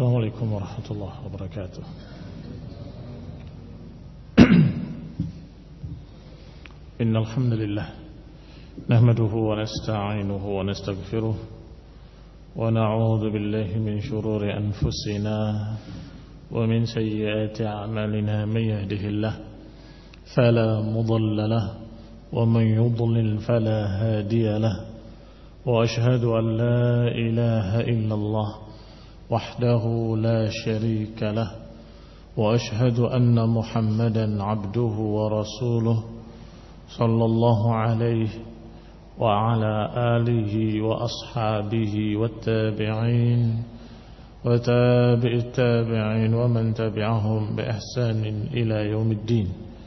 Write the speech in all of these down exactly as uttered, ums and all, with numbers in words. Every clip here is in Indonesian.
Assalamualaikum warahmatullahi wabarakatuh. Innal hamdalillah nahmaduhu wa nasta'inuhu wa nastaghfiruh wa na'udzu billahi min shururi anfusina wa min sayyiati a'malina may yahdihillahu fala mudilla lahu wa man yudlil fala hadiya lahu wa ashhadu an la ilaha illallah وحده لا شريك له وأشهد أن محمدا عبده ورسوله صلى الله عليه وعلى آله وأصحابه والتابعين وتابع التابعين ومن تبعهم بإحسان إلى يوم الدين.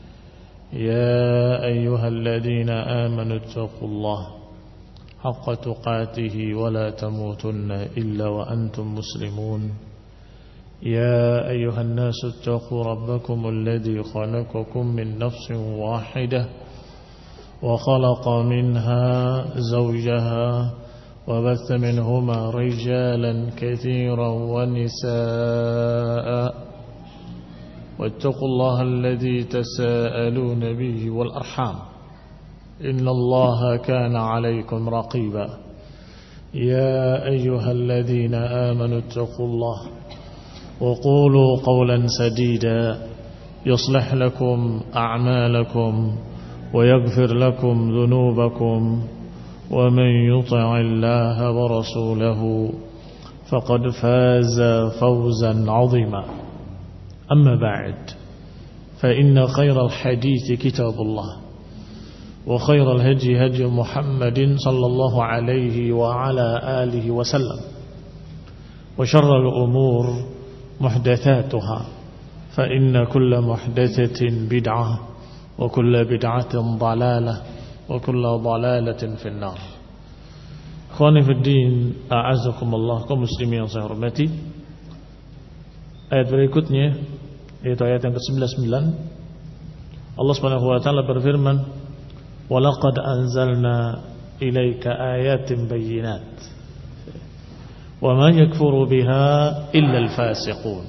يا أيها الذين آمنوا اتقوا الله حق تقاته ولا تموتن إلا وأنتم مسلمون. يا أيها الناس اتقوا ربكم الذي خلقكم من نفس واحدة وخلق منها زوجها وبث منهما رجالا كثيرا ونساء واتقوا الله الذي تساءلون به والأرحام إن الله كان عليكم رقيبا. يا أيها الذين آمنوا اتقوا الله وقولوا قولا سديدا يصلح لكم أعمالكم ويغفر لكم ذنوبكم ومن يطع الله ورسوله فقد فاز فوزا عظيما. أما بعد فإن خير الحديث كتاب الله وخير الهدي هدي محمد صلى الله عليه وعلى آله وسلم وشر الأمور محدثاتها فإن كل محدثة بدعة وكل بدعة ضلالة وكل ضلالة في النار. Ikhwani fi din, a'azzakumullah, kaum muslimin yang saya hormati. Ayat berikutnya yaitu ayat yang ke sembilan puluh sembilan. Allah Subhanahu wa taala berfirman, وَلَقَدْ أَنزَلْنَا إِلَيْكَ آيَاتٍ بَيِّنَاتٍ وَمَا يَكْفُرُ بِهَا إِلَّا الْفَاسِقُونَ.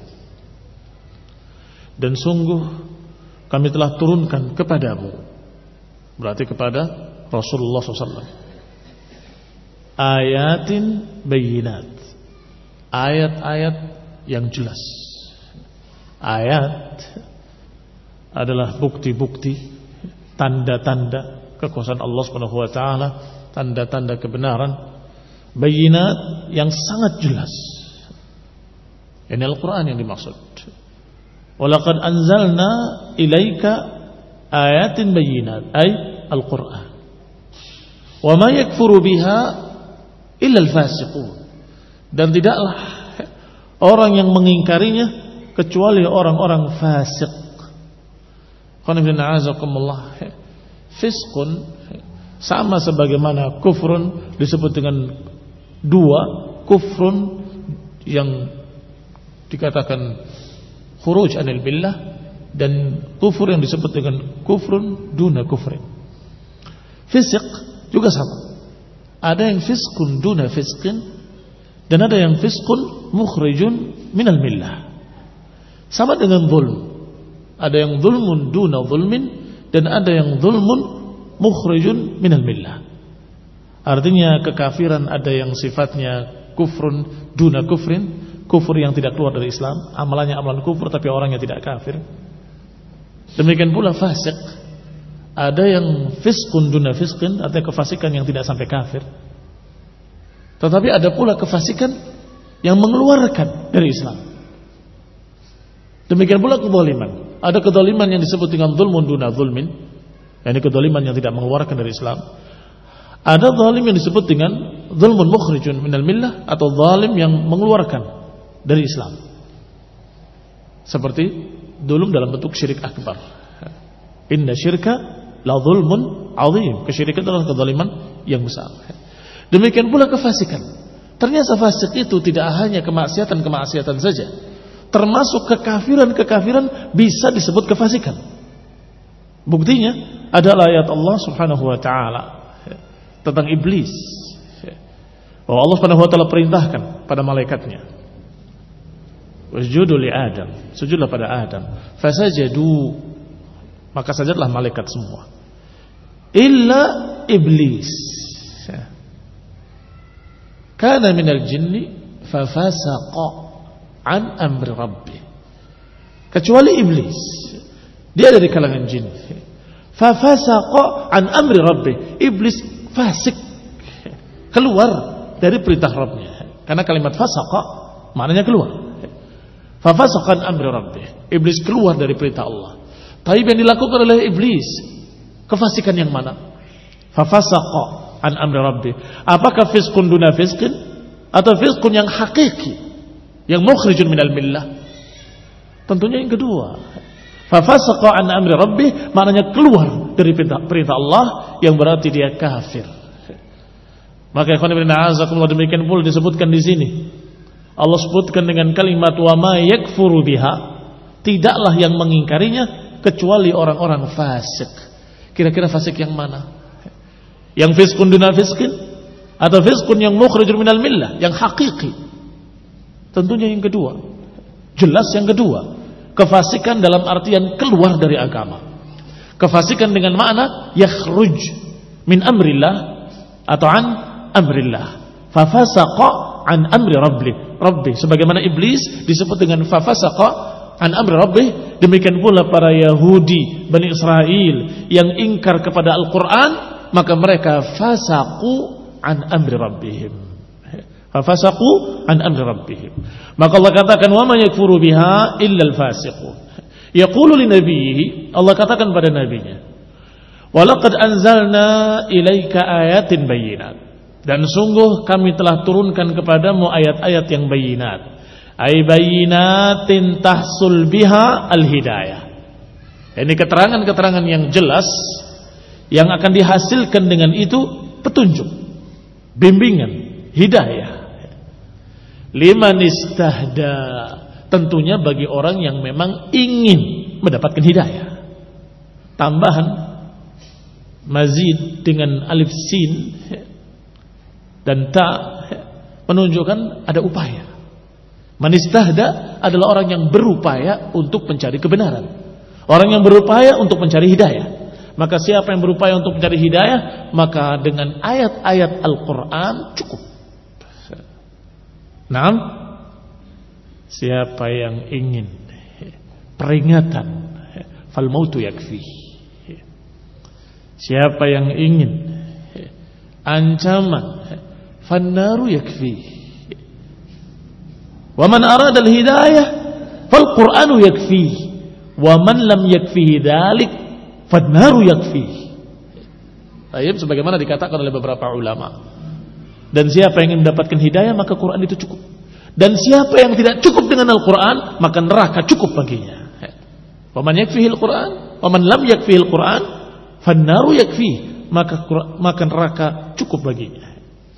Dan sungguh kami telah turunkan kepadamu, berarti kepada Rasulullah shallallahu alaihi wasallam, ayatin bayinat, ayat-ayat yang jelas. Ayat adalah bukti-bukti, tanda-tanda kekuasaan Allah Subhanahu wa taala, tanda-tanda kebenaran, bayinat yang sangat jelas. Ini Al-Qur'an yang dimaksud. Walaqad anzalna ilaika ayatin bayinat, ay Al-Qur'an. Wa ma yakfuru biha illa al-fasiqun. Dan tidaklah orang yang mengingkarinya kecuali orang-orang fasik. Qul inna a'azakumullah. Fiskun sama sebagaimana kufrun disebut dengan dua, kufrun yang dikatakan khuruj anil billah dan kufur yang disebut dengan kufrun duna kufrin. Fisik juga sama. Ada yang fiskun duna fiskin dan ada yang fiskun mukhrijun minal millah. Sama dengan zulm. Ada yang zulmun duna zulmin dan ada yang zulmun mukhrijun minal millah. Artinya kekafiran ada yang sifatnya kufrun duna kufrin, kufur yang tidak keluar dari Islam, amalannya amalan kufur tapi orangnya tidak kafir. Demikian pula fasik, ada yang fiskun duna fiskin, artinya kefasikan yang tidak sampai kafir. Tetapi ada pula kefasikan yang mengeluarkan dari Islam. Demikian pula kezaliman. Ada kezaliman yang disebut dengan zulmun duna zulmin, yakni kezaliman yang tidak mengeluarkan dari Islam. Ada zalim yang disebut dengan zulmun mukhrijun minal millah, atau zalim yang mengeluarkan dari Islam. Seperti zulm dalam bentuk syirik akbar. Inna syirka la zulmun azim. Kesyirikan adalah kezaliman yang besar. Demikian pula kefasikan. Ternyata fasik itu tidak hanya kemaksiatan-kemaksiatan saja, termasuk kekafiran-kekafiran bisa disebut kefasikan. Buktinya adalah ayat Allah Subhanahu wa taala tentang iblis. Bahwa Allah Subhanahu wa taala perintahkan pada malaikatnya wasjudu li Adam, sujudlah pada Adam. Fasajadu, maka sajadlah malaikat semua. Illa iblis. Kana minal jinni fafasaqa an amri rabbi. Kecuali iblis, dia dari kalangan jin. Fafasaqa an amri rabbi. Iblis fasik, keluar dari perintah Rabbnya. Karena kalimat fasaqa maknanya keluar. Fafasaqa an amri rabbi. Iblis keluar dari perintah Allah. Tapi yang dilakukan oleh iblis, kefasikan yang mana? Fafasaqa an amri rabbi. Apakah fiskun duna fiskin, atau fiskun yang hakiki, yang mukhrijun minal millah? Tentunya yang kedua. Fafasaqa an amri rabbi maknanya keluar dari perintah, perintah Allah, yang berarti dia kafir. Maka ikhwan fillah a'azakumullah, demikian pula disebutkan di sini. Allah sebutkan dengan kalimat wa ma yakfuru biha, tidaklah yang mengingkarinya kecuali orang-orang fasik. Kira-kira fasik yang mana? Yang fiskun duna fiskin, atau fiskun yang mukhrijun minal millah, yang hakiki? Tentunya yang kedua. Jelas yang kedua. Kefasikan dalam artian keluar dari agama. Kefasikan dengan makna yakhruj min amrillah atau an amrillah. Fafasaqa an amri rabbi. Rabbi, sebagaimana iblis disebut dengan fafasaqa an amri rabbi, demikian pula para Yahudi Bani Israel yang ingkar kepada Al-Quran, maka mereka fasaqu an amri rabbihim. Fafasaqu an amri rabbihim. Maka Allah katakan wa man yakfuru biha illa al-fasiqun. Yaqulu li nabiyhi, Allah katakan pada nabinya, wa laqad anzalna ilaika ayatin bayyinat. Dan sungguh kami telah turunkan kepadamu ayat-ayat yang bayinat. Ay bayyinatin tahsul biha al-hidayah. Ini keterangan-keterangan yang jelas yang akan dihasilkan dengan itu petunjuk, bimbingan, hidayah. Liman istahda, tentunya bagi orang yang memang ingin mendapatkan hidayah. Tambahan mazid dengan alif sin dan ta menunjukkan ada upaya. Man istahda adalah orang yang berupaya untuk mencari kebenaran, orang yang berupaya untuk mencari hidayah. Maka siapa yang berupaya untuk mencari hidayah, maka dengan ayat-ayat Al-Quran cukup. Naam, siapa yang ingin peringatan, fal mautu yakfi. Siapa yang ingin ancaman, fan naru yakfi. Wa man arada al-hidayah, fal Qur'anu yakfi. Wa man lam yakfihi dzalik, fan naru yakfi. Ayat sebagaimana dikatakan oleh beberapa ulama. Dan siapa yang ingin mendapatkan hidayah, maka Quran itu cukup. Dan siapa yang tidak cukup dengan Al-Quran, maka neraka cukup baginya. Wa man yakfihi Al-Quran, wa man lam yakfihi Al-Quran, fannaru yakfi. Maka maka neraka cukup baginya.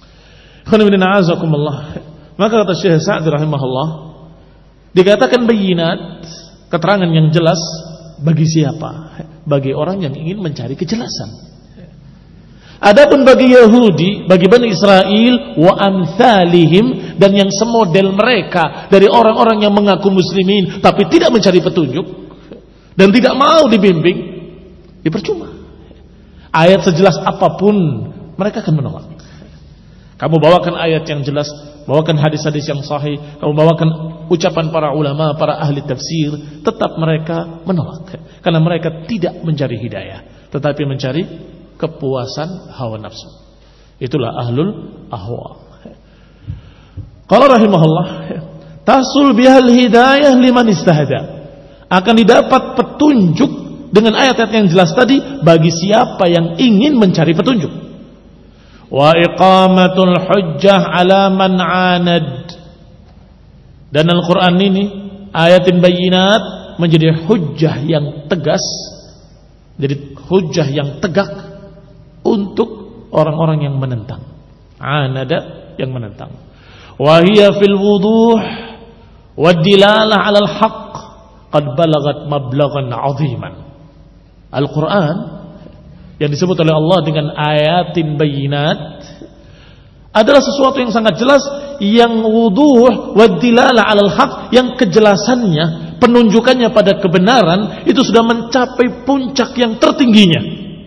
Maka kata Syekh Sa'di rahimahullah, dikatakan bayinat, keterangan yang jelas bagi siapa? Bagi orang yang ingin mencari kejelasan. Adapun bagi Yahudi, bagi Bani Israel, wa amthalihim, dan yang semodel mereka dari orang-orang yang mengaku muslimin tapi tidak mencari petunjuk dan tidak mau dibimbing, ya percuma. Ayat sejelas apapun mereka akan menolak. Kamu bawakan ayat yang jelas, bawakan hadis-hadis yang sahih, kamu bawakan ucapan para ulama, para ahli tafsir, tetap mereka menolak. Karena mereka tidak mencari hidayah, tetapi mencari kepuasan hawa nafsu. Itulah ahlul ahwa. Qala rahimahullah, tahsul bihal hidayah liman istahada. Akan didapat petunjuk dengan ayat-ayat yang jelas tadi bagi siapa yang ingin mencari petunjuk. Wa iqamatul hujjah ala man anad. Dan Al-Quran ini ayatin bayinat menjadi hujjah yang tegas, jadi hujjah yang tegak untuk orang-orang yang menentang. Anada, yang menentang. Wa hiya fil wuduh wad dilalah 'ala al-haqq qad balagat mablaghan 'aziman. Al-Qur'an yang disebut oleh Allah dengan ayatin bayinat adalah sesuatu yang sangat jelas yang wuduh wadilalah alal haq, yang kejelasannya, penunjukannya pada kebenaran itu sudah mencapai puncak yang tertingginya.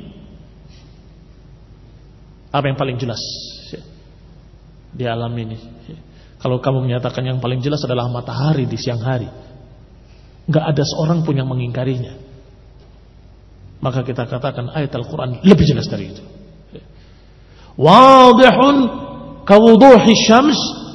Apa yang paling jelas di alam ini? Kalau kamu menyatakan yang paling jelas adalah matahari di siang hari, nggak ada seorang pun yang mengingkarinya, maka kita katakan ayat Al-Quran lebih jelas dari itu. Wadihun kawuduhi syams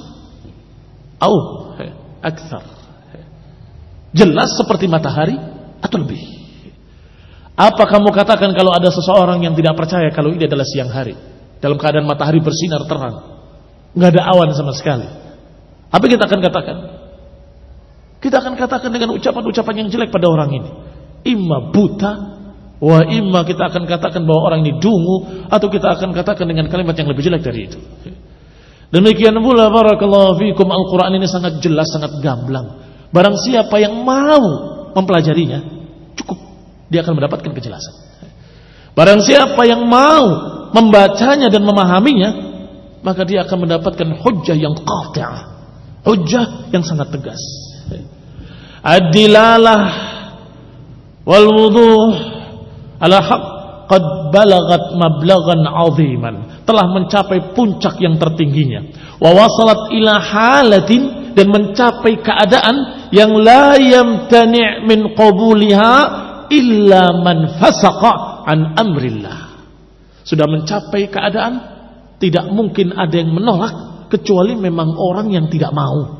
au akthar, jelas seperti matahari atau lebih. Apa kamu katakan kalau ada seseorang yang tidak percaya kalau ini adalah siang hari, dalam keadaan matahari bersinar terang, nggak ada awan sama sekali? Apa kita akan katakan? Kita akan katakan dengan ucapan-ucapan yang jelek pada orang ini. Imma buta, wa imma kita akan katakan bahwa orang ini dungu, atau kita akan katakan dengan kalimat yang lebih jelek dari itu. Demikian pula barakallahu fikum, Al-Quran ini sangat jelas, sangat gamblang. Barang siapa yang mau mempelajarinya, cukup dia akan mendapatkan kejelasan. Barang siapa yang mau membacanya dan memahaminya, maka dia akan mendapatkan hujjah yang qati'ah, hujjah yang sangat tegas. Ad-dilalah wal wuduh ala haq qad balagat mablaghan 'aziman, telah mencapai puncak yang tertingginya. Wa wasalat ila halatin, dan mencapai keadaan yang la yamtani' min qabuliha illa man fasaqa an amrillah. Sudah mencapai keadaan tidak mungkin ada yang menolak kecuali memang orang yang tidak mau.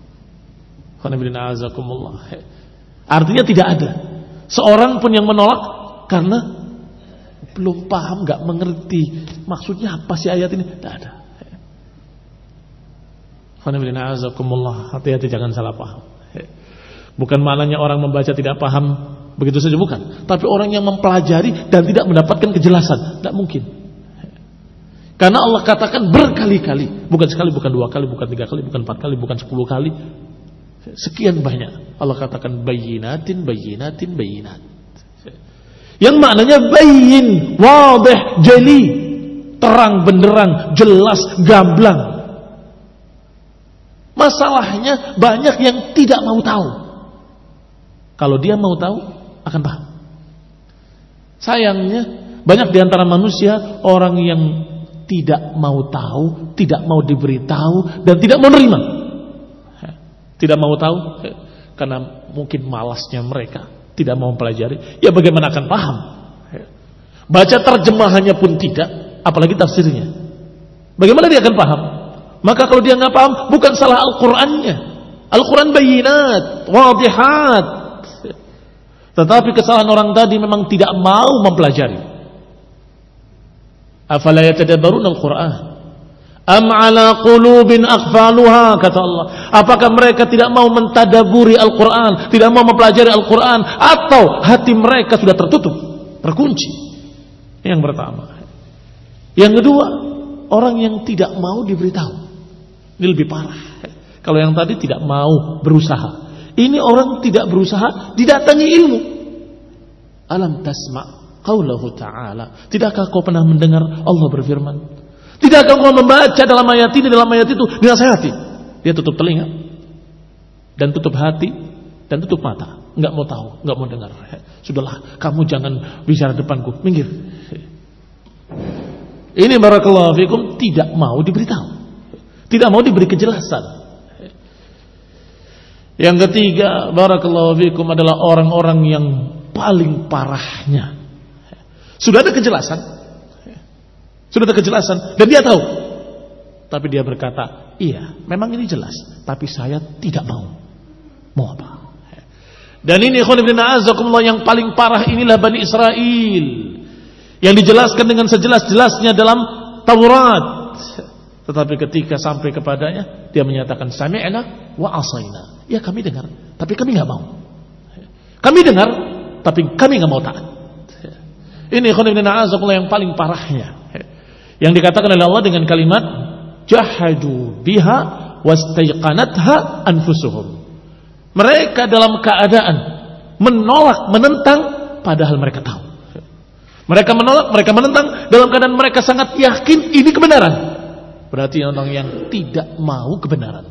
Artinya tidak ada seorang pun yang menolak karena belum paham, nggak mengerti maksudnya apa sih ayat ini. Tidak ada. Hati-hati jangan salah paham. Bukan maknanya orang membaca tidak paham begitu saja, bukan. Tapi orang yang mempelajari dan tidak mendapatkan kejelasan, tidak mungkin. Karena Allah katakan berkali-kali, bukan sekali, bukan dua kali, bukan tiga kali, bukan empat kali, bukan sepuluh kali, sekian banyak. Allah katakan bayyinatin, bayyinatin, bayyinat. Yang maknanya bayyin, wadih, jeli, terang benderang, jelas, gamblang. Masalahnya banyak yang tidak mau tahu. Kalau dia mau tahu, akan paham. Sayangnya banyak di antara manusia orang yang tidak mau tahu, tidak mau diberitahu, dan tidak mau nerima. Tidak mau tahu karena mungkin malasnya mereka, tidak mau mempelajari. Ya bagaimana akan paham? Baca terjemahannya pun tidak, apalagi tafsirnya. Bagaimana dia akan paham? Maka kalau dia nggak paham, bukan salah Al-Qur'annya. Al-Qur'an bayyinat, wadihat. Tetapi kesalahan orang tadi memang tidak mau mempelajari. Afala yatadabbaruna Al-Qur'an am ala qulubin aqfaluha, kata Allah. Apakah mereka tidak mau mentadaburi Al-Qur'an, tidak mau mempelajari Al-Qur'an, atau hati mereka sudah tertutup, terkunci? Yang pertama. Yang kedua, orang yang tidak mau diberitahu. Ini lebih parah. Kalau yang tadi tidak mau berusaha, ini orang tidak berusaha, didatangi ilmu. Alam tasma' qaulahu ta'ala, tidakkah kau pernah mendengar Allah berfirman? Tidakkah kau membaca dalam ayat ini, dalam ayat itu, dinasihati? Dia tutup telinga dan tutup hati dan tutup mata, enggak mau tahu, enggak mau dengar. Sudahlah, kamu jangan bicara depanku, minggir. Ini barakallahu fikum, tidak mau diberitahu, tidak mau diberi kejelasan. Yang ketiga, barakallahu fikum, adalah orang-orang yang paling parahnya. Sudah ada kejelasan, sudah ada kejelasan, dan dia tahu, tapi dia berkata, iya, memang ini jelas, tapi saya tidak mau. Mau apa? Dan ini khonibina azakumullah, yang paling parah inilah Bani Israel, yang dijelaskan dengan sejelas-jelasnya dalam Taurat. Tetapi ketika sampai kepadanya, dia menyatakan sami'na wa asaina. Ya, kami dengar, tapi kami nggak mau. Kami dengar, tapi kami nggak mau taat. Ini khonibina azakumullah yang paling parahnya, yang dikatakan oleh Allah dengan kalimat jahadu biha wastaiqanatha anfusuhum. Mereka dalam keadaan menolak, menentang, padahal mereka tahu. Mereka menolak, mereka menentang dalam keadaan mereka sangat yakin ini kebenaran, berarti orang yang tidak mau kebenaran.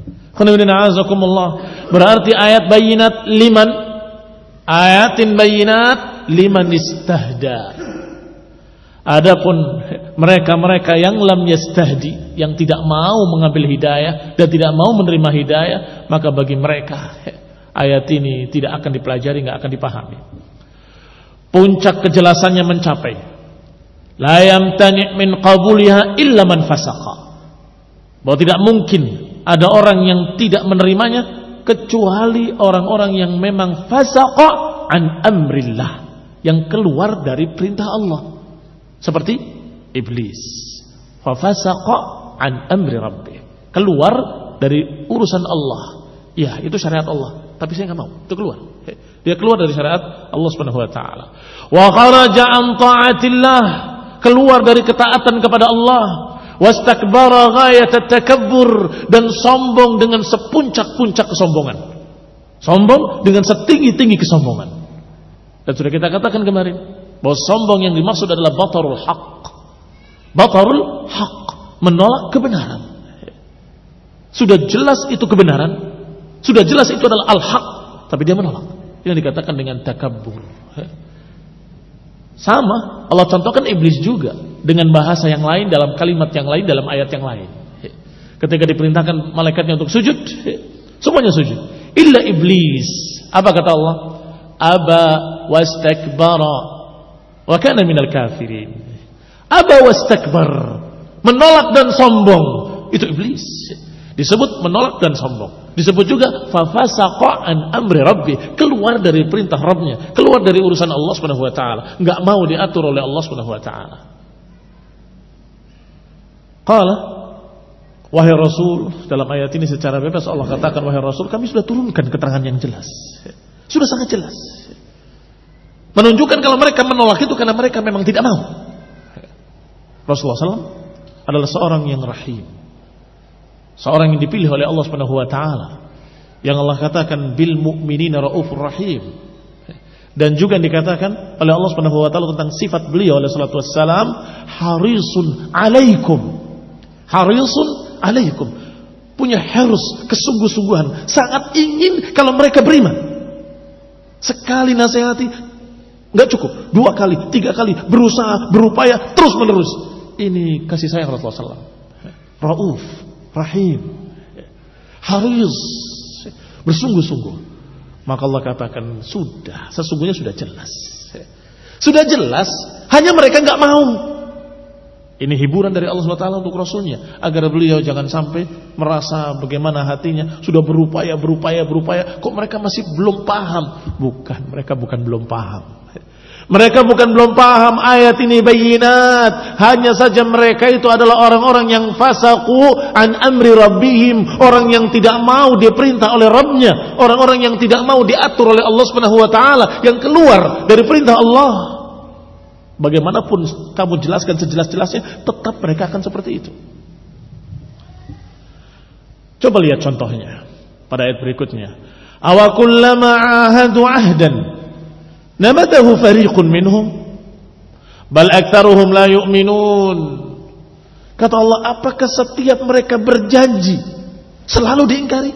Berarti ayat bayinat liman, ayatin bayinat liman istahda. Adapun mereka-mereka yang lam yastahdi, yang tidak mau mengambil hidayah dan tidak mau menerima hidayah, maka bagi mereka ayat ini tidak akan dipelajari, tidak akan dipahami. Puncak kejelasannya mencapai la yamtani' min qabuliha illa man fasaqa, bahwa tidak mungkin ada orang yang tidak menerimanya kecuali orang-orang yang memang fasaqa an amrillah, yang keluar dari perintah Allah, seperti iblis. Fa fasaqa an amri rabbih, keluar dari urusan Allah. Ya, itu syariat Allah, tapi saya enggak mau. Itu keluar. Dia keluar dari syariat Allah Subhanahu wa taala. Wa kharaja an ta'atillah, keluar dari ketaatan kepada Allah. Wastakbara ghayat at-takabbur, dan sombong dengan sepuncak-puncak kesombongan. Sombong dengan setinggi-tinggi kesombongan. Dan sudah kita katakan kemarin bahwa sombong yang dimaksud adalah batarul haqq. Batarul haqq, menolak kebenaran. Sudah jelas itu kebenaran, sudah jelas itu adalah al-haq, tapi dia menolak. Ini dikatakan dengan takabbur. Sama Allah contohkan iblis juga dengan bahasa yang lain, dalam kalimat yang lain, dalam ayat yang lain. Ketika diperintahkan malaikatnya untuk sujud, semuanya sujud illa iblis. Apa kata Allah? Aba wastakbara wa kana minal kafirin. Aba wastakbar, menolak dan sombong, itu iblis. Disebut menolak dan sombong. Disebut juga fafasaqa an amri rabbi, keluar dari perintah Rabbnya, keluar dari urusan Allah Subhanahu wa taala, enggak mau diatur oleh Allah Subhanahu wa taala. Qala, wahai Rasul, dalam ayat ini secara bebas Allah katakan, wahai Rasul, kami sudah turunkan keterangan yang jelas. Sudah sangat jelas. Menunjukkan kalau mereka menolak itu karena mereka memang tidak mau. Rasulullah shallallahu alaihi wasallam adalah seorang yang rahim, seorang yang dipilih oleh Allah Subhanahu wa taala, yang Allah katakan bil mu'minina raufur rahim. Dan juga dikatakan oleh Allah Subhanahu wa taala tentang sifat beliau alaihi salatu wassalam, harisun alaikum. Harisun alaikum, punya harus, kesungguh-sungguhan, sangat ingin kalau mereka beriman. Sekali nasihati enggak cukup, dua kali, tiga kali, berusaha, berupaya terus menerus. Ini kasih sayang Rasulullah shallallahu alaihi wasallam. Rauf, rahim, haris, bersungguh-sungguh. Maka Allah katakan sudah, sesungguhnya sudah jelas, sudah jelas, hanya mereka nggak mau. Ini hiburan dari Allah subhanahu wa taala untuk Rasulnya, agar beliau jangan sampai merasa bagaimana hatinya, sudah berupaya, berupaya, berupaya, kok mereka masih belum paham. Bukan, mereka bukan belum paham. Mereka bukan belum paham ayat ini bayinat. Hanya saja mereka itu adalah orang-orang yang fasaqu an amri rabbihim, orang yang tidak mau diperintah oleh Rabbnya, orang-orang yang tidak mau diatur oleh Allah subhanahu wa taala, yang keluar dari perintah Allah. Bagaimanapun kamu jelaskan sejelas-jelasnya, tetap mereka akan seperti itu. Coba lihat contohnya pada ayat berikutnya. Awa kullama ahadu ahdan nabadahu fariqun minhum bal aktsaruhum la yu'minun. Kata Allah, apakah setiap mereka berjanji selalu diingkari?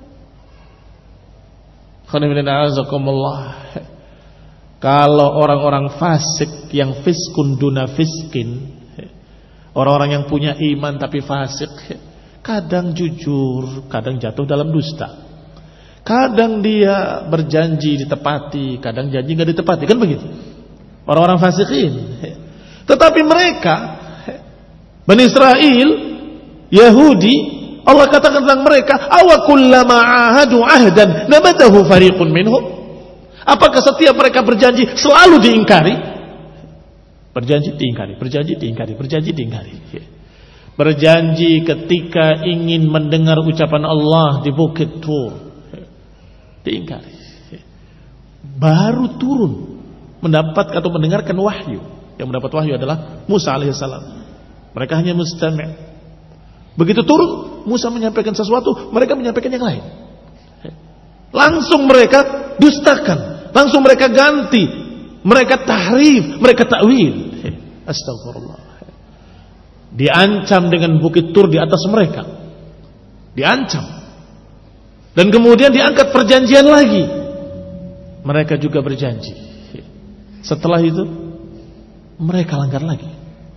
Kalau orang-orang fasik yang fiskun duna fiskin, orang-orang yang punya iman tapi fasik, kadang jujur, kadang jatuh dalam dusta. Kadang dia berjanji ditepati, kadang janji nggak ditepati, kan begitu? Orang-orang fasikin. Tetapi mereka, Bani Israel, Yahudi, Allah katakan tentang mereka, awa kullama ahadu ahdan nabadahu fariqun minhum. Apakah setiap mereka berjanji selalu diingkari? Berjanji diingkari, berjanji diingkari, berjanji diingkari. Berjanji ketika ingin mendengar ucapan Allah di Bukit Tur, diingkari. Baru turun mendapat atau mendengarkan wahyu. Yang mendapat wahyu adalah Musa alaihissalam. Mereka hanya mustami'. Begitu turun, Musa menyampaikan sesuatu, mereka menyampaikan yang lain. Langsung mereka dustakan, langsung mereka ganti, mereka tahrif, mereka takwil. Astagfirullah. diancam dengan bukit Tur di atas mereka, diancam, dan kemudian diangkat perjanjian lagi. Mereka juga berjanji. Setelah itu mereka langgar lagi.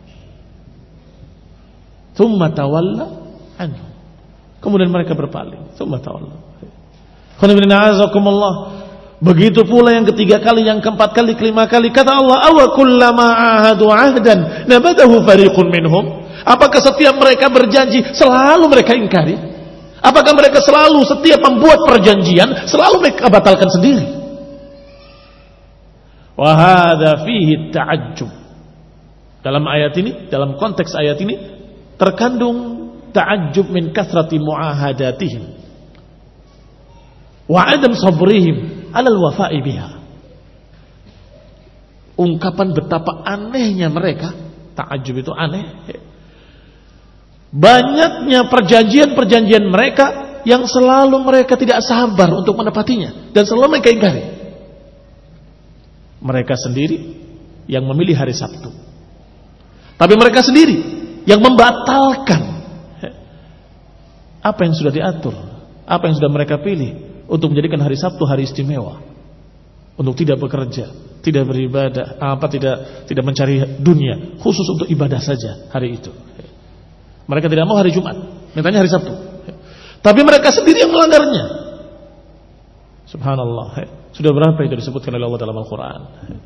Tsumma tawalla anhu. Kemudian mereka berpaling. Tsumma tawalla. Begitu pula yang ketiga kali, yang keempat kali, kelima kali. Kata Allah, awa kullama ahadu ahdan nabadahu fariqun minhum. Apakah setiap mereka berjanji selalu mereka ingkari? Apakah mereka selalu setiap membuat perjanjian selalu mereka batalkan sendiri? Wa hadza fihi ta'ajjub. Dalam ayat ini, dalam konteks ayat ini terkandung ta'ajjub min kathrati muahadatihim wa adam sabrihim 'alal wafa'i biha. Ungkapan betapa anehnya mereka, ta'ajjub itu aneh. Banyaknya perjanjian-perjanjian mereka yang selalu mereka tidak sabar untuk menepatinya dan selalu mereka ingkari. Mereka sendiri yang memilih hari Sabtu, tapi mereka sendiri yang membatalkan apa yang sudah diatur, apa yang sudah mereka pilih untuk menjadikan hari Sabtu hari istimewa, untuk tidak bekerja, tidak beribadah, apa tidak tidak mencari dunia, khusus untuk ibadah saja hari itu. Mereka tidak mau hari Jumat, mintanya hari Sabtu, tapi mereka sendiri yang melanggarnya. Subhanallah. Sudah berapa itu disebutkan oleh Allah dalam Al-Quran?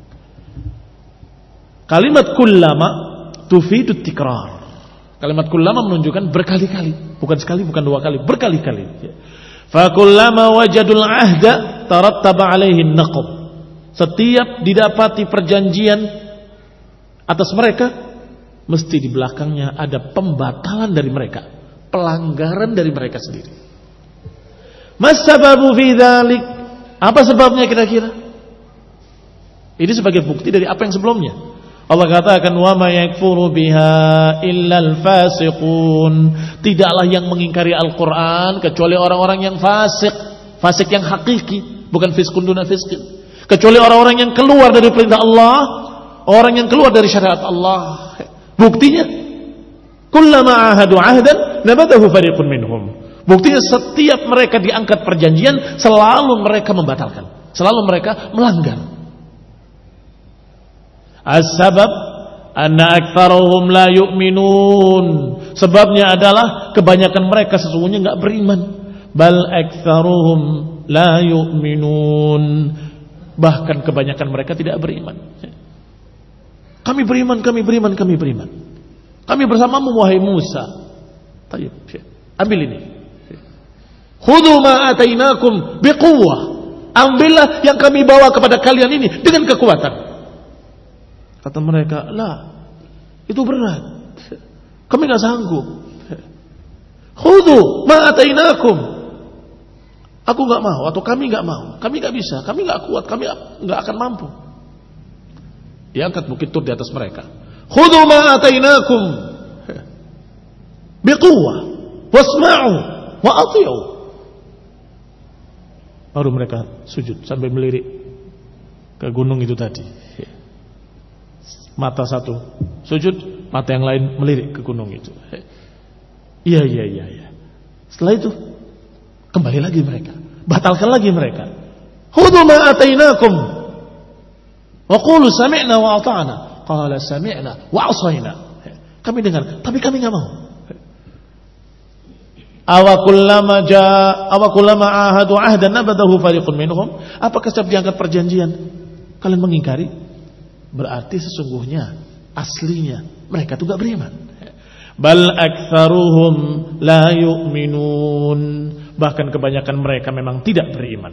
Kalimat kullama tufidu tikrar. Kalimat kullama menunjukkan berkali-kali, bukan sekali, bukan dua kali, berkali-kali. Fa kullama wajadul ahda tarattaba alaihi naqab. Setiap didapati perjanjian atas mereka, mesti di belakangnya ada pembatalan dari mereka, pelanggaran dari mereka sendiri. Mas sababu fi dzalik? Apa sebabnya kira-kira? Ini sebagai bukti dari apa yang sebelumnya. Allah katakan, wa ma yakfuru biha illal fasiqun. Tidaklah yang mengingkari Al-Quran kecuali orang-orang yang fasik, fasik yang hakiki, bukan fiskun duna fiskin. Kecuali orang-orang yang keluar dari perintah Allah, orang yang keluar dari syariat Allah. Buktinya, kullama ahadu ahdan nabadahu fariqun minhum. Buktinya setiap mereka diangkat perjanjian selalu mereka membatalkan, selalu mereka melanggar. As-sabab anna aktsaruhum la yu'minun. Sebabnya adalah kebanyakan mereka sesungguhnya enggak beriman. Bal aktsaruhum la yu'minun. Bahkan kebanyakan mereka tidak beriman. Kami beriman, kami beriman, kami beriman. Kami bersamamu wahai Musa. Tayyib. Ambil ini. Khudhu ma atainakum biquwwah. Ambillah yang kami bawa kepada kalian ini dengan kekuatan. Kata mereka, lah, itu berat. Kami enggak sanggup. Khudhu ma atainakum. Aku enggak mau atau kami enggak mau. Kami enggak bisa, kami enggak kuat, kami enggak akan mampu. Diangkat bukit Tur di atas mereka. Khudhu ma atainakum biquwwah wasma'u wa athi'u. Baru mereka sujud sampai melirik ke gunung itu tadi. Mata satu sujud, mata yang lain melirik ke gunung itu. Iya, iya, iya, iya. Setelah itu kembali lagi mereka, batalkan lagi mereka. Khudhu ma atainakum wa qulu sami'na wa ata'na. Qala sami'na wa 'asayna. Kami dengar, tapi kami enggak mau. Awa kullama jaa awa kullama ahadu ahdan nabadahu fariqun minhum. Apakah setiap diangkat perjanjian kalian mengingkari? Berarti sesungguhnya aslinya mereka itu enggak beriman. Bal aktsaruhum la yu'minun. Bahkan kebanyakan mereka memang tidak beriman.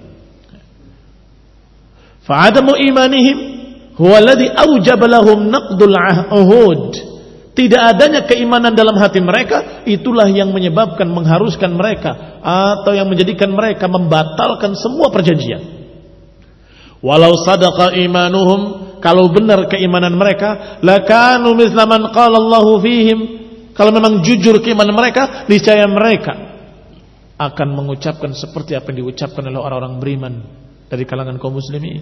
Fa adamu imanihim huwa alladhi aujaba lahum naqdul ahud. Tidak adanya keimanan dalam hati mereka, itulah yang menyebabkan, mengharuskan mereka atau yang menjadikan mereka membatalkan semua perjanjian. Walau sadaqa imanuhum, kalau benar keimanan mereka, lakanu mithla man qala Allahu fihim. Kalau memang jujur keimanan mereka, niscaya mereka akan mengucapkan seperti apa yang diucapkan oleh orang-orang beriman dari kalangan kaum muslimin.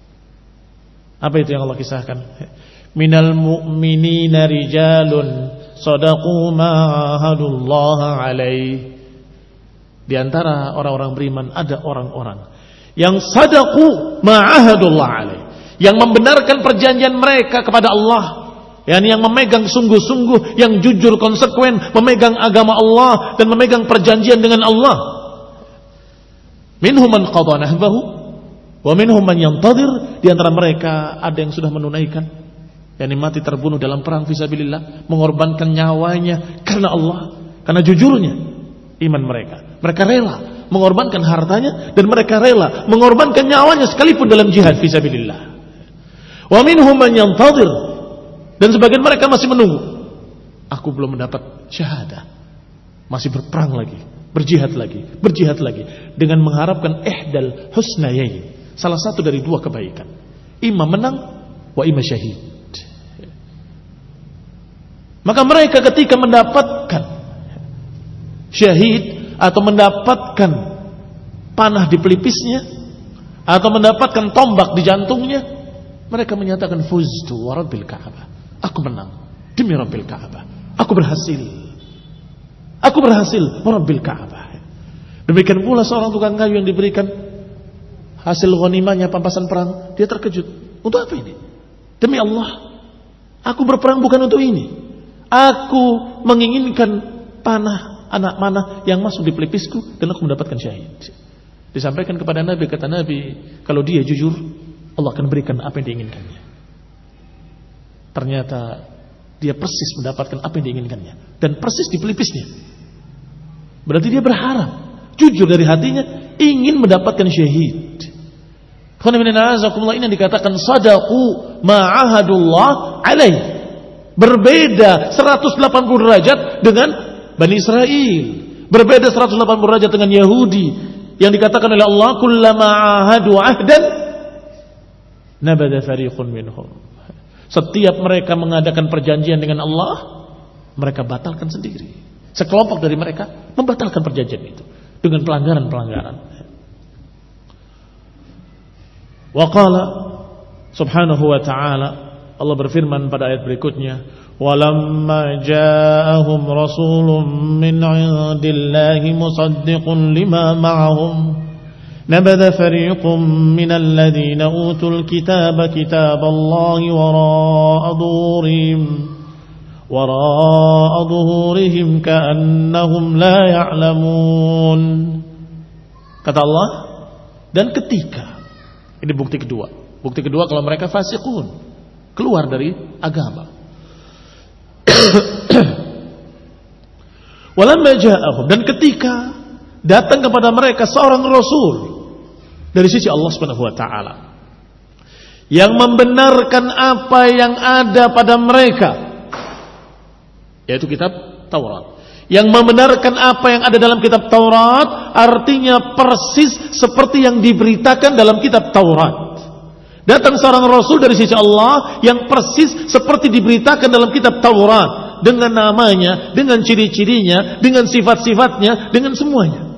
Apa itu yang Allah kisahkan? Minal mu'minina rijalun sadaqu ma ahadullah alaih. Di antara orang-orang beriman ada orang-orang yang sadaqu ma ahadullah alaih, yang membenarkan perjanjian mereka kepada Allah, yakni yang memegang sungguh-sungguh, yang jujur konsekuen memegang agama Allah dan memegang perjanjian dengan Allah. Minhum man qada nahbahu wa minhum man yantadhir. Di antara mereka ada yang sudah menunaikan, yakni mati terbunuh dalam perang fisabilillah, mengorbankan nyawanya karena Allah, karena jujurnya iman mereka. Mereka rela mengorbankan hartanya dan mereka rela mengorbankan nyawanya sekalipun dalam jihad fisabilillah. Wa minhum man yantadhir, dan sebagian mereka masih menunggu. Aku belum mendapat syahadah, masih berperang lagi, berjihad lagi, berjihad lagi, dengan mengharapkan ihdal husnayain, salah satu dari dua kebaikan, imam menang wa imam syahid. Maka mereka ketika mendapatkan syahid atau mendapatkan panah di pelipisnya atau mendapatkan tombak di jantungnya, mereka menyatakan fuztu wa rabbil Ka'bah, aku menang demi Rabbil Ka'bah, aku berhasil, aku berhasil wa rabbil Ka'bah. Demikian pula seorang tukang kayu yang diberikan hasil ghanimahnya pampasan perang, dia terkejut, untuk apa ini? Demi Allah, aku berperang bukan untuk ini, aku menginginkan panah anak mana yang masuk di pelipisku dan aku mendapatkan syahid. Disampaikan kepada Nabi, kata Nabi, kalau dia jujur, Allah akan berikan apa yang diinginkannya. Ternyata dia persis mendapatkan apa yang diinginkannya dan persis di pelipisnya. Berarti dia berharap, jujur dari hatinya, ingin mendapatkan syahid. Ini yang dikatakan sadaqu ma'ahadullah alaih. Berbeda seratus delapan puluh derajat dengan Bani Israel, berbeda seratus delapan puluh derajat dengan Yahudi yang dikatakan oleh Allah kullama ahadu ahdan nabada fariqun minhum. Setiap mereka mengadakan perjanjian dengan Allah, mereka batalkan sendiri. Sekelompok dari mereka membatalkan perjanjian itu dengan pelanggaran-pelanggaran. Wa qala subhanahu wa ta'ala, Allah berfirman pada ayat berikutnya, walamma ja'ahum rasulun min 'indillahi musaddiqun lima ma'ahum nabadha fariqun minal ladzina utul kitaba kitaballahi wara'a dhuhurihim wara'a dhuhurihim ka'annahum la ya'lamun. Kata Allah, dan ketika, ini bukti kedua, bukti kedua kalau mereka fasiqun, keluar dari agama. Walamma ja'ahum, dan ketika datang kepada mereka seorang rasul dari sisi Allah Subhanahu wa taala yang membenarkan apa yang ada pada mereka, yaitu kitab Taurat. Yang membenarkan apa yang ada dalam kitab Taurat artinya persis seperti yang diberitakan dalam kitab Taurat. Datang seorang rasul dari sisi Allah yang persis seperti diberitakan dalam kitab Taurat, dengan namanya, dengan ciri-cirinya, dengan sifat-sifatnya, dengan semuanya.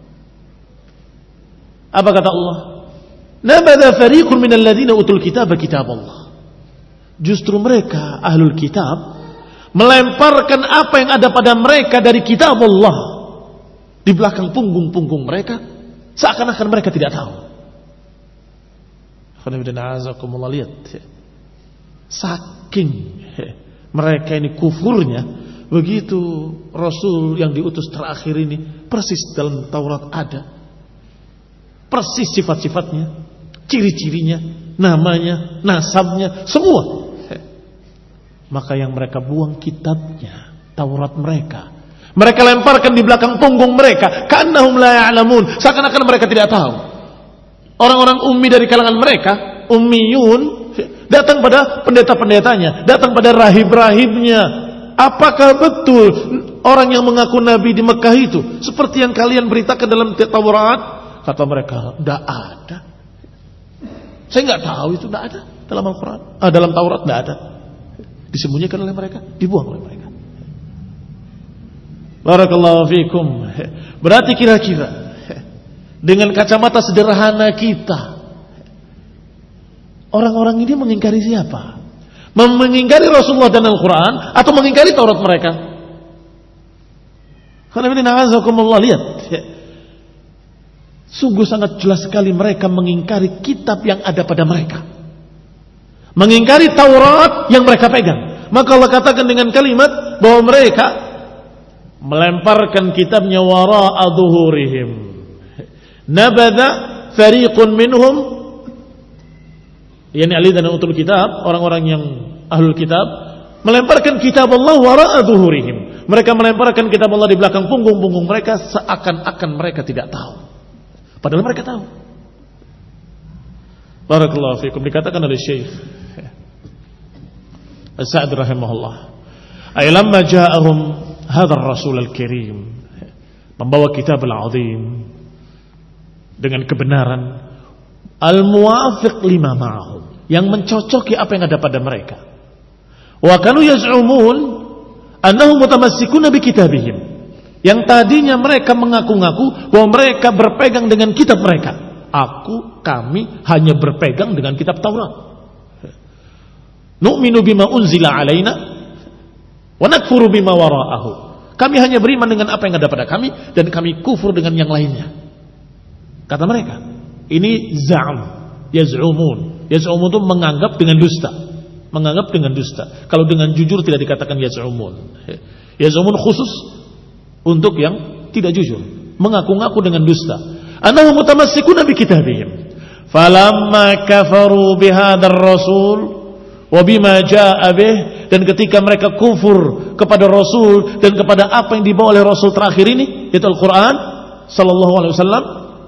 Apa kata Allah? Nabadha fariqun minal ladzina utul kitaba kitaballah. Justru mereka ahlul kitab melemparkan apa yang ada pada mereka dari kitab Allah di belakang punggung-punggung mereka, seakan-akan mereka tidak tahu. Lihat, saking mereka ini kufurnya, begitu Rasul yang diutus terakhir ini persis dalam Taurat ada, persis sifat-sifatnya, ciri-cirinya, namanya, nasabnya, semua. Maka yang mereka buang kitabnya, Taurat mereka, mereka lemparkan di belakang punggung mereka, ka'annahum la ya'lamun, seakan-akan mereka tidak tahu. Orang-orang ummi dari kalangan mereka, ummiyun, datang pada pendeta-pendetanya, datang pada rahib-rahibnya. Apakah betul orang yang mengaku nabi di Mekah itu seperti yang kalian beritakan dalam Taurat? Kata mereka, tidak ada. Saya nggak tahu itu, tidak ada dalam Al-Quran, ah, dalam Taurat tidak ada. Disembunyikan oleh mereka, dibuang oleh mereka. Barakallahu fikum. Berarti kira-kira dengan kacamata sederhana kita, orang-orang ini mengingkari siapa? Mengingkari Rasulullah dan Al-Quran atau mengingkari Taurat mereka? Lihat, sungguh sangat jelas sekali mereka mengingkari kitab yang ada pada mereka, mengingkari Taurat yang mereka pegang. Maka Allah katakan dengan kalimat bahwa mereka melemparkan kitabnya wara'a dhuhurihim. Nabadha fariqun minhum, yani ahli dan utul kitab, orang-orang yang ahlul kitab, melemparkan kitab Allah wara'a dhuhurihim. Mereka melemparkan kitab Allah di belakang punggung-punggung mereka, seakan-akan mereka tidak tahu, padahal mereka tahu. Barakallahu fikum. Dikatakan oleh Syekh As-Sa'd rahimahullah, ay lamma ja'ahum hadzal rasul al-karim, membawa kitab al-azim dengan kebenaran, al-muwafiq lima ma'ahum, yang mencocoki apa yang ada pada mereka. Wa kanu yaz'umun annahum mutamassikuna bi kitabihim, yang tadinya mereka mengaku-ngaku bahwa mereka berpegang dengan kitab mereka. Aku, kami hanya berpegang dengan kitab Taurat. Nu'minu bima unzila alaina wa nakfuru bima wara'ahu. Kami hanya beriman dengan apa yang ada pada kami dan kami kufur dengan yang lainnya. Kata mereka, ini za'am, yaz'umun. Yaz'umun itu menganggap dengan dusta. Menganggap dengan dusta. Kalau dengan jujur tidak dikatakan yaz'umun. Yaz'umun khusus untuk yang tidak jujur, mengaku-ngaku dengan dusta. Annahum mutamassikuna bi kitabihim. Falamma kafaru bihadzal rasul wa bima jaa'a bih, dan ketika mereka kufur kepada Rasul dan kepada apa yang dibawa oleh Rasul terakhir ini, yaitu Al-Quran sallallahu alaihi wasallam,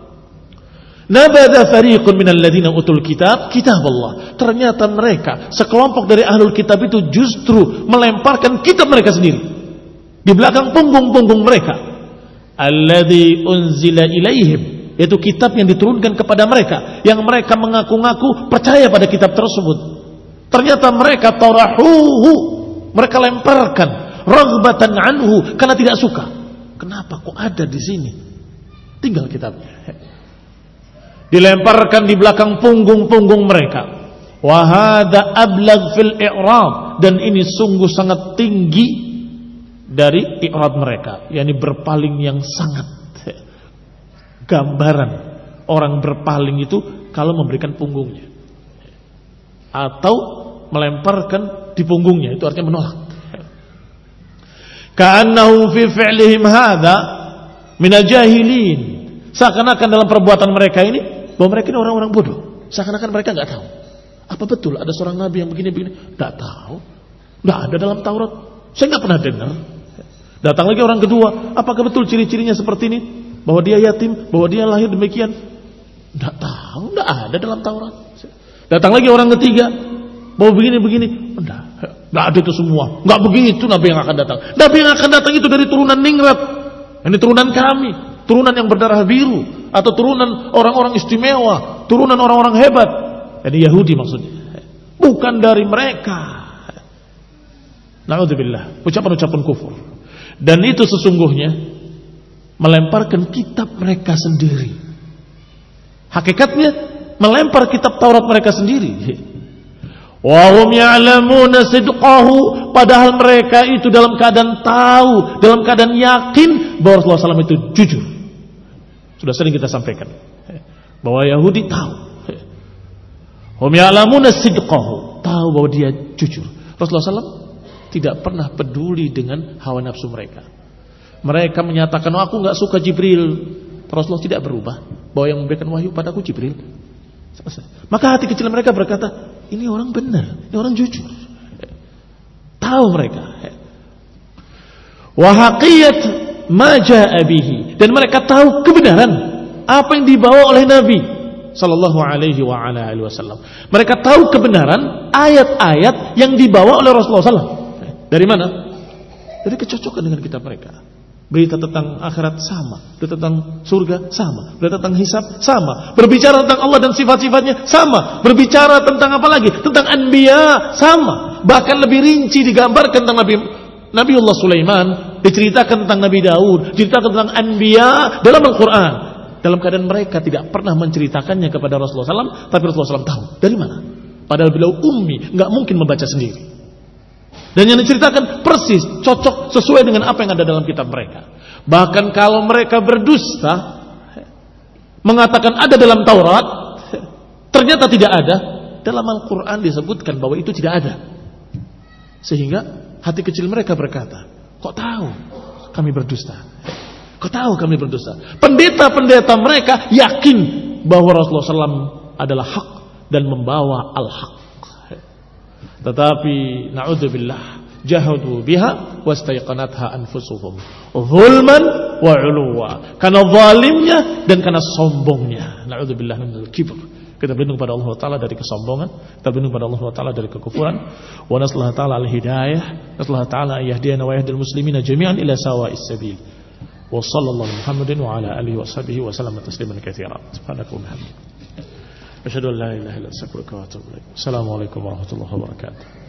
nabadha fariqun minal ladzina utul kitab kitab Allah. Ternyata mereka, sekelompok dari ahlul kitab itu justru melemparkan kitab mereka sendiri di belakang punggung-punggung mereka. Alladzi unzila ilaihim, yaitu kitab yang diturunkan kepada mereka, yang mereka mengaku-ngaku percaya pada kitab tersebut. Ternyata mereka tarahuhu, mereka lemparkan raghbatan anhu, karena tidak suka. Kenapa kok ada di sini? Tinggal kitabnya. Dilemparkan di belakang punggung-punggung mereka. Wa hadza ablagh fil i'rab, dan ini sungguh sangat tinggi dari i'rab mereka, yakni berpaling yang sangat. Gambaran orang berpaling itu kalau memberikan punggungnya atau melemparkan di punggungnya, itu artinya menolak. Ka'annahu fi fi'lihim hadza min al-jahilin, seakan-akan dalam perbuatan mereka ini bahwa mereka ini orang-orang bodoh, seakan-akan mereka enggak tahu. Apa betul ada seorang nabi yang begini-begini? Enggak tahu. Enggak ada dalam Taurat. Saya enggak pernah dengar. Datang lagi orang kedua, apakah betul ciri-cirinya seperti ini? Bahwa dia yatim, bahwa dia lahir demikian? Enggak tahu, enggak ada dalam Taurat. Datang lagi orang ketiga, bahwa begini-begini, enggak, enggak ada itu semua. Enggak begitu nabi yang akan datang. Nabi yang akan datang itu dari turunan ningrat. Ini turunan kami, turunan yang berdarah biru, atau turunan orang-orang istimewa, turunan orang-orang hebat. Ini Yahudi maksudnya. Bukan dari mereka. Na'udzubillah, ucapan-ucapan kufur. Dan itu sesungguhnya melemparkan kitab mereka sendiri. Hakikatnya melempar kitab Taurat mereka sendiri. Wa hum ya'lamuna sidqahu, padahal mereka itu dalam keadaan tahu, dalam keadaan yakin bahwa Rasulullah shallallahu alaihi wasallam itu jujur. Sudah sering kita sampaikan bahwa Yahudi tahu. Hum ya'lamuna sidqahu, tahu bahwa dia jujur. Rasulullah shallallahu alaihi wasallam tidak pernah peduli dengan hawa nafsu mereka. Mereka menyatakan, oh, aku enggak suka Jibril. Rasulullah tidak berubah bahwa yang memberikan wahyu padaku Jibril. Maka hati kecil mereka berkata, ini orang benar, ini orang jujur. Tahu mereka. Wa haqiyat ma jaa'a bihi, dan mereka tahu kebenaran apa yang dibawa oleh Nabi sallallahu alaihi wa ala alihi wasallam. Mereka tahu kebenaran ayat-ayat yang dibawa oleh Rasulullah sallallahu alaihi wasallam. Dari mana? Dari kecocokan dengan kitab mereka. Berita tentang akhirat sama, berita tentang surga sama, berita tentang hisab sama, berbicara tentang Allah dan sifat-sifatnya sama, berbicara tentang apa lagi? Tentang anbiya sama. Bahkan lebih rinci digambarkan tentang Nabi Nabiullah Sulaiman, diceritakan tentang Nabi Daud, diceritakan tentang anbiya dalam Al-Quran. Dalam keadaan mereka tidak pernah menceritakannya kepada Rasulullah sallallahu alaihi wasallam, tapi Rasulullah sallallahu alaihi wasallam tahu. Dari mana? Padahal beliau ummi, nggak mungkin membaca sendiri. Dan yang diceritakan persis, cocok sesuai dengan apa yang ada dalam kitab mereka. Bahkan kalau mereka berdusta, mengatakan ada dalam Taurat, ternyata tidak ada, dalam Al-Quran disebutkan bahwa itu tidak ada. Sehingga hati kecil mereka berkata, kok tahu kami berdusta? Kok tahu kami berdusta? Pendeta-pendeta mereka yakin bahwa Rasulullah shallallahu alaihi wasallam adalah hak dan membawa al-haq. Tetapi na'udzubillah, jahadu biha wastaiqanatha anfusuhum zulman wa 'uluwa. Karena zalimnya dan karena sombongnya. Na'udzubillah minal kibr. Kita berlindung pada Allah Ta'ala dari kesombongan, kita berlindung pada Allah Ta'ala dari kekufuran. Wa nasallahu ta'ala al-hidayah, nasallahu ta'ala yahdina wa yahdil muslimina jami'an ila sawa'is sabil. Wa sallallahu Muhammadin wa ala alihi wa sahbihi wa sallama tasliman katsiran. Subhanallahi wa bihamdihi. Asyhadu an la ilaha illa anta astaghfiruka wa atubu ilaik. Assalamualaikum warahmatullahi wabarakatuh.